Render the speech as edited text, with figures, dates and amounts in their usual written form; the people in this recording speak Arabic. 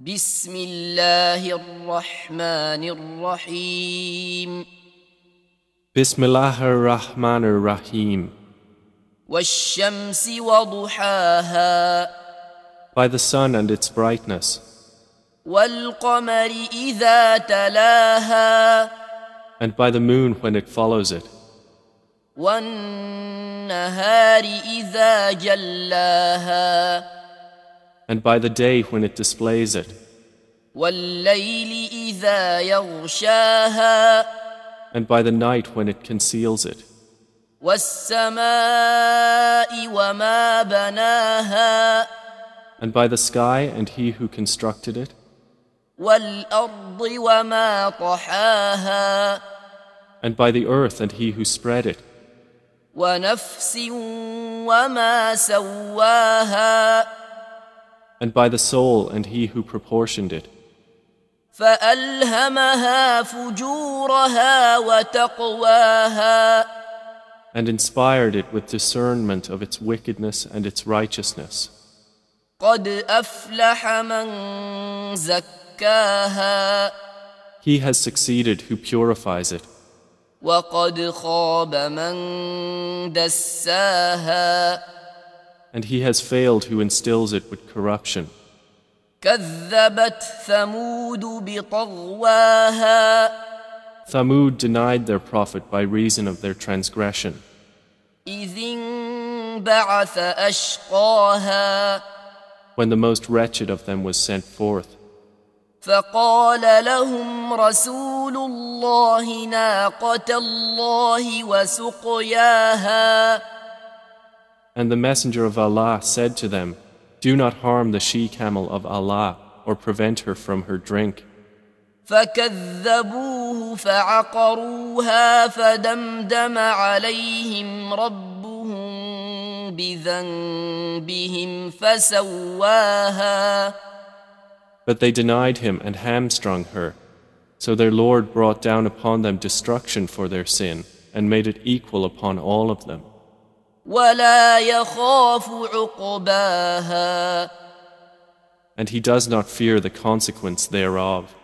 بسم الله الرحمن الرحيم Bismillahir Rahmanir Rahim. والشمس وضحاها By the sun and its brightness, والقمر إذا تلاها and by the moon when it follows it, والنهار إذا جلاها and by the day when it displays it, والليل إذا يغشاها and by the night when it conceals it, والسماء وما بناها and by the sky and he who constructed it, والأرض وما طحاها and by the earth and he who spread it, ونفس وما سواها and by the soul and he who proportioned it, فألهمها فجورها وتقواها and inspired it with discernment of its wickedness and its righteousness. قد أفلح من زكاها He has succeeded who purifies it, وقد خاب من دساها and he has failed who instills it with corruption. كذبت ثمود بطغواها Thamud denied their prophet by reason of their transgression, إذ انبعث أشقاها when the most wretched of them was sent forth. فقال لهم رسول الله ناقة الله وسقياها And the messenger of Allah said to them, "Do not harm the she-camel of Allah or prevent her from her drink." فكذبوه فعقروها فدمدم عليهم ربهم بذنبهم فسواها But they denied him and hamstrung her. So their Lord brought down upon them destruction for their sin and made it equal upon all of them. ولا يخاف عقباها And he does not fear the consequence thereof.